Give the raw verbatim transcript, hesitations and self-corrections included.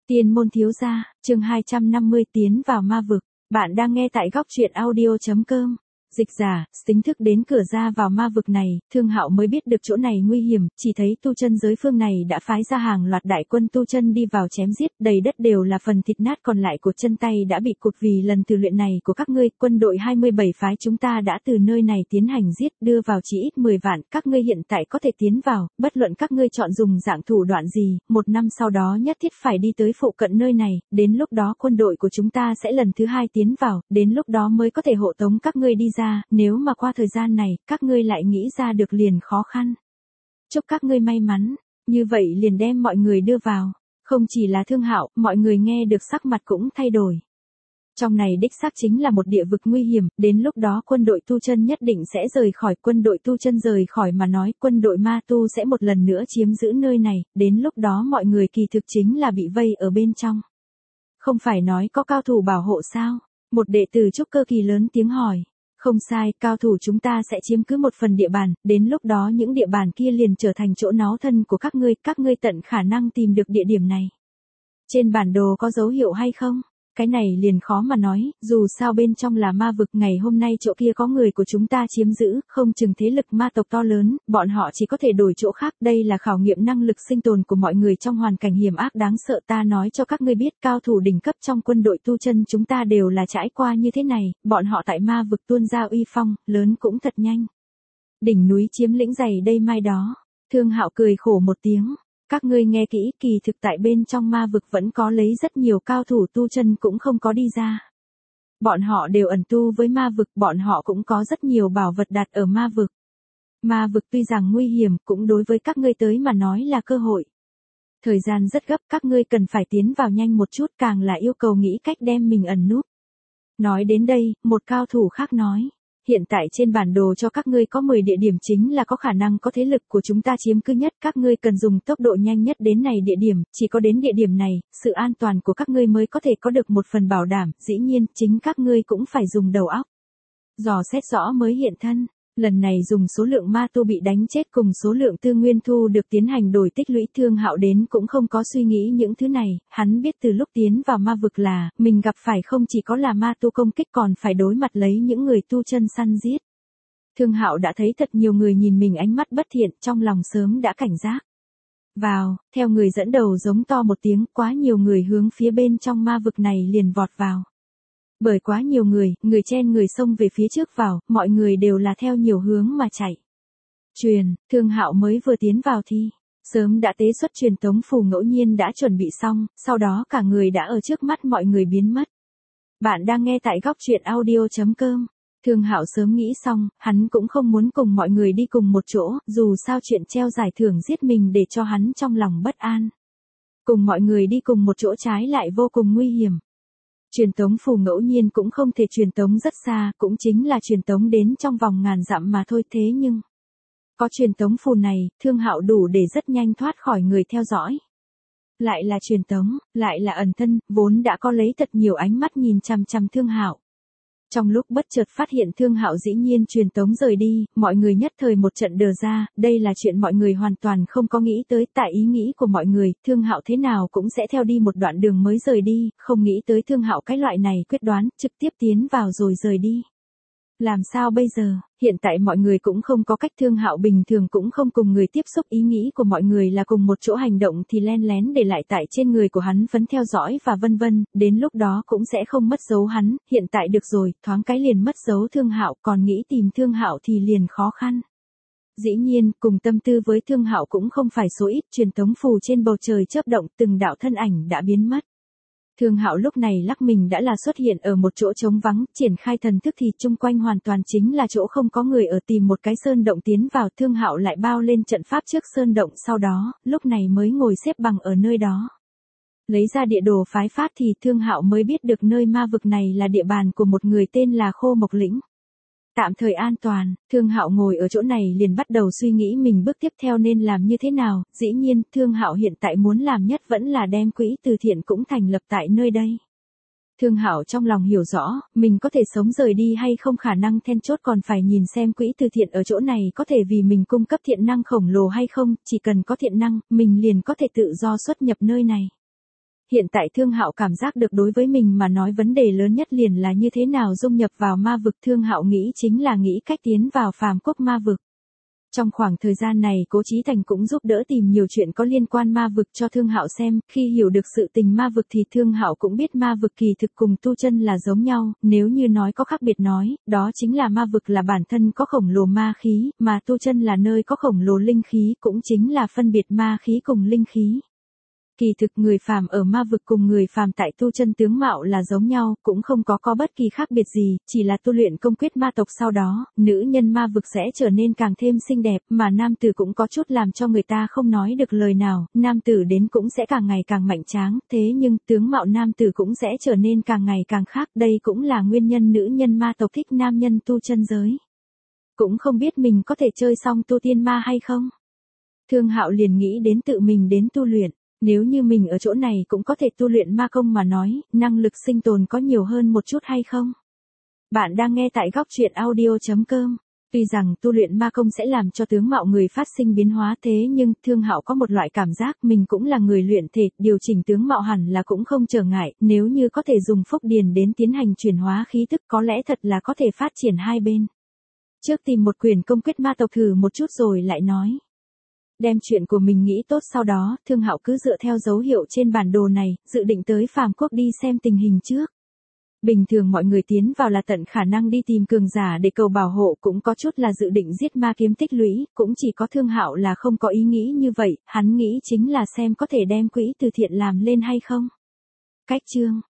Tiên môn thiếu gia, chương hai trăm năm mươi tiến vào ma vực. Bạn đang nghe tại góc truyện audio chấm com. Dịch giả, chính thức đến cửa ra vào ma vực này, Thương Hạo mới biết được chỗ này nguy hiểm, chỉ thấy tu chân giới phương này đã phái ra hàng loạt đại quân tu chân đi vào chém giết, đầy đất đều là phần thịt nát còn lại của chân tay đã bị cụt vì lần thử luyện này của các ngươi. Quân đội hai mươi bảy phái chúng ta đã từ nơi này tiến hành giết, đưa vào chỉ ít mười vạn, các ngươi hiện tại có thể tiến vào, bất luận các ngươi chọn dùng dạng thủ đoạn gì, một năm sau đó nhất thiết phải đi tới phụ cận nơi này, đến lúc đó quân đội của chúng ta sẽ lần thứ hai tiến vào, đến lúc đó mới có thể hộ tống các ngươi đi ra, nếu mà qua thời gian này, các ngươi lại nghĩ ra được liền khó khăn. Chúc các ngươi may mắn, như vậy liền đem mọi người đưa vào. Không chỉ là Thương Hạo, mọi người nghe được sắc mặt cũng thay đổi. Trong này đích xác chính là một địa vực nguy hiểm, đến lúc đó quân đội tu chân nhất định sẽ rời khỏi, quân đội tu chân rời khỏi mà nói, quân đội ma tu sẽ một lần nữa chiếm giữ nơi này, đến lúc đó mọi người kỳ thực chính là bị vây ở bên trong. Không phải nói có cao thủ bảo hộ sao? Một đệ tử trúc cơ kỳ lớn tiếng hỏi. Không sai, cao thủ chúng ta sẽ chiếm cứ một phần địa bàn, đến lúc đó những địa bàn kia liền trở thành chỗ náu thân của các ngươi, các ngươi tận khả năng tìm được địa điểm này. Trên bản đồ có dấu hiệu hay không? Cái này liền khó mà nói, dù sao bên trong là ma vực, ngày hôm nay chỗ kia có người của chúng ta chiếm giữ, không chừng thế lực ma tộc to lớn, bọn họ chỉ có thể đổi chỗ khác, đây là khảo nghiệm năng lực sinh tồn của mọi người trong hoàn cảnh hiểm ác đáng sợ. Ta nói cho các ngươi biết, cao thủ đỉnh cấp trong quân đội tu chân chúng ta đều là trải qua như thế này, bọn họ tại ma vực tuôn ra uy phong, lớn cũng thật nhanh. Đỉnh núi chiếm lĩnh dày đây mai đó, Thương Hạo cười khổ một tiếng. Các ngươi nghe kỹ, kỳ thực tại bên trong ma vực vẫn có lấy rất nhiều cao thủ tu chân cũng không có đi ra. Bọn họ đều ẩn tu với ma vực, bọn họ cũng có rất nhiều bảo vật đặt ở ma vực. Ma vực tuy rằng nguy hiểm, cũng đối với các ngươi tới mà nói là cơ hội. Thời gian rất gấp, các ngươi cần phải tiến vào nhanh một chút, càng là yêu cầu nghĩ cách đem mình ẩn núp. Nói đến đây, một cao thủ khác nói. Hiện tại trên bản đồ cho các ngươi có mười địa điểm chính là có khả năng có thế lực của chúng ta chiếm cứ nhất, các ngươi cần dùng tốc độ nhanh nhất đến này địa điểm, chỉ có đến địa điểm này, sự an toàn của các ngươi mới có thể có được một phần bảo đảm, dĩ nhiên, chính các ngươi cũng phải dùng đầu óc. Dò xét rõ mới hiện thân, lần này dùng số lượng ma tu bị đánh chết cùng số lượng tư nguyên thu được tiến hành đổi tích lũy. Thương Hạo đến cũng không có suy nghĩ những thứ này, hắn biết từ lúc tiến vào ma vực là, mình gặp phải không chỉ có là ma tu công kích còn phải đối mặt lấy những người tu chân săn giết. Thương Hạo đã thấy thật nhiều người nhìn mình ánh mắt bất thiện, trong lòng sớm đã cảnh giác. Vào, theo người dẫn đầu giống to một tiếng, quá nhiều người hướng phía bên trong ma vực này liền vọt vào. Bởi quá nhiều người, người chen người xông về phía trước vào, mọi người đều là theo nhiều hướng mà chạy. Truyền, Thương Hạo mới vừa tiến vào thì, sớm đã tế xuất truyền tống phù ngẫu nhiên đã chuẩn bị xong, sau đó cả người đã ở trước mắt mọi người biến mất. Bạn đang nghe tại góc truyện audio chấm com. Thương Hạo sớm nghĩ xong, hắn cũng không muốn cùng mọi người đi cùng một chỗ, dù sao chuyện treo giải thưởng giết mình để cho hắn trong lòng bất an. Cùng mọi người đi cùng một chỗ trái lại vô cùng nguy hiểm. Truyền tống phù ngẫu nhiên cũng không thể truyền tống rất xa, cũng chính là truyền tống đến trong vòng ngàn dặm mà thôi, thế nhưng có truyền tống phù này, Thương Hạo đủ để rất nhanh thoát khỏi người theo dõi. Lại là truyền tống, lại là ẩn thân, vốn đã có lấy thật nhiều ánh mắt nhìn chằm chằm Thương Hạo. Trong lúc bất chợt phát hiện Thương Hạo dĩ nhiên truyền tống rời đi, mọi người nhất thời một trận đờ ra, đây là chuyện mọi người hoàn toàn không có nghĩ tới. Tại ý nghĩ của mọi người, Thương Hạo thế nào cũng sẽ theo đi một đoạn đường mới rời đi, không nghĩ tới Thương Hạo cái loại này quyết đoán, trực tiếp tiến vào rồi rời đi. Làm sao bây giờ, hiện tại mọi người cũng không có cách, Thương Hạo bình thường cũng không cùng người tiếp xúc, ý nghĩ của mọi người là cùng một chỗ hành động thì len lén để lại tại trên người của hắn phấn theo dõi và vân vân, đến lúc đó cũng sẽ không mất dấu hắn, hiện tại được rồi, thoáng cái liền mất dấu Thương Hạo, còn nghĩ tìm Thương Hạo thì liền khó khăn. Dĩ nhiên, cùng tâm tư với Thương Hạo cũng không phải số ít, truyền tống phù trên bầu trời chớp động, từng đạo thân ảnh đã biến mất. Thương Hạo lúc này lắc mình đã là xuất hiện ở một chỗ trống vắng, triển khai thần thức thì chung quanh hoàn toàn chính là chỗ không có người ở, tìm một cái sơn động tiến vào. Thương Hạo lại bao lên trận pháp trước sơn động, sau đó, lúc này mới ngồi xếp bằng ở nơi đó. Lấy ra địa đồ phái phát thì Thương Hạo mới biết được nơi ma vực này là địa bàn của một người tên là Khô Mộc Lĩnh. Tạm thời an toàn, Thương Hạo ngồi ở chỗ này liền bắt đầu suy nghĩ mình bước tiếp theo nên làm như thế nào, dĩ nhiên, Thương Hạo hiện tại muốn làm nhất vẫn là đem quỹ từ thiện cũng thành lập tại nơi đây. Thương Hạo trong lòng hiểu rõ, mình có thể sống rời đi hay không khả năng then chốt còn phải nhìn xem quỹ từ thiện ở chỗ này có thể vì mình cung cấp thiện năng khổng lồ hay không, chỉ cần có thiện năng, mình liền có thể tự do xuất nhập nơi này. Hiện tại Thương Hạo cảm giác được đối với mình mà nói vấn đề lớn nhất liền là như thế nào dung nhập vào ma vực. Thương Hạo nghĩ chính là nghĩ cách tiến vào phàm quốc ma vực. Trong khoảng thời gian này Cố Chí Thành cũng giúp đỡ tìm nhiều chuyện có liên quan ma vực cho Thương Hạo xem, khi hiểu được sự tình ma vực thì Thương Hạo cũng biết ma vực kỳ thực cùng tu chân là giống nhau, nếu như nói có khác biệt nói, đó chính là ma vực là bản thân có khổng lồ ma khí, mà tu chân là nơi có khổng lồ linh khí, cũng chính là phân biệt ma khí cùng linh khí. Kỳ thực người phàm ở ma vực cùng người phàm tại tu chân tướng mạo là giống nhau, cũng không có có bất kỳ khác biệt gì, chỉ là tu luyện công quyết ma tộc sau đó, nữ nhân ma vực sẽ trở nên càng thêm xinh đẹp, mà nam tử cũng có chút làm cho người ta không nói được lời nào, nam tử đến cũng sẽ càng ngày càng mạnh tráng, thế nhưng tướng mạo nam tử cũng sẽ trở nên càng ngày càng khác, đây cũng là nguyên nhân nữ nhân ma tộc thích nam nhân tu chân giới. Cũng không biết mình có thể chơi xong tu tiên ma hay không? Thương Hạo liền nghĩ đến tự mình đến tu luyện. Nếu như mình ở chỗ này cũng có thể tu luyện ma công mà nói, năng lực sinh tồn có nhiều hơn một chút hay không? Bạn đang nghe tại góc truyện audio chấm com. Tuy rằng tu luyện ma công sẽ làm cho tướng mạo người phát sinh biến hóa thế nhưng Thương Hạo có một loại cảm giác mình cũng là người luyện thể, điều chỉnh tướng mạo hẳn là cũng không trở ngại, nếu như có thể dùng phúc điền đến tiến hành chuyển hóa khí tức có lẽ thật là có thể phát triển hai bên. Trước tìm một quyển công quyết ma tộc thử một chút rồi lại nói. Đem chuyện của mình nghĩ tốt sau đó, Thương Hạo cứ dựa theo dấu hiệu trên bản đồ này, dự định tới phàm quốc đi xem tình hình trước. Bình thường mọi người tiến vào là tận khả năng đi tìm cường giả để cầu bảo hộ, cũng có chút là dự định giết ma kiếm tích lũy, cũng chỉ có Thương Hạo là không có ý nghĩ như vậy, hắn nghĩ chính là xem có thể đem quỹ từ thiện làm lên hay không. Cách chương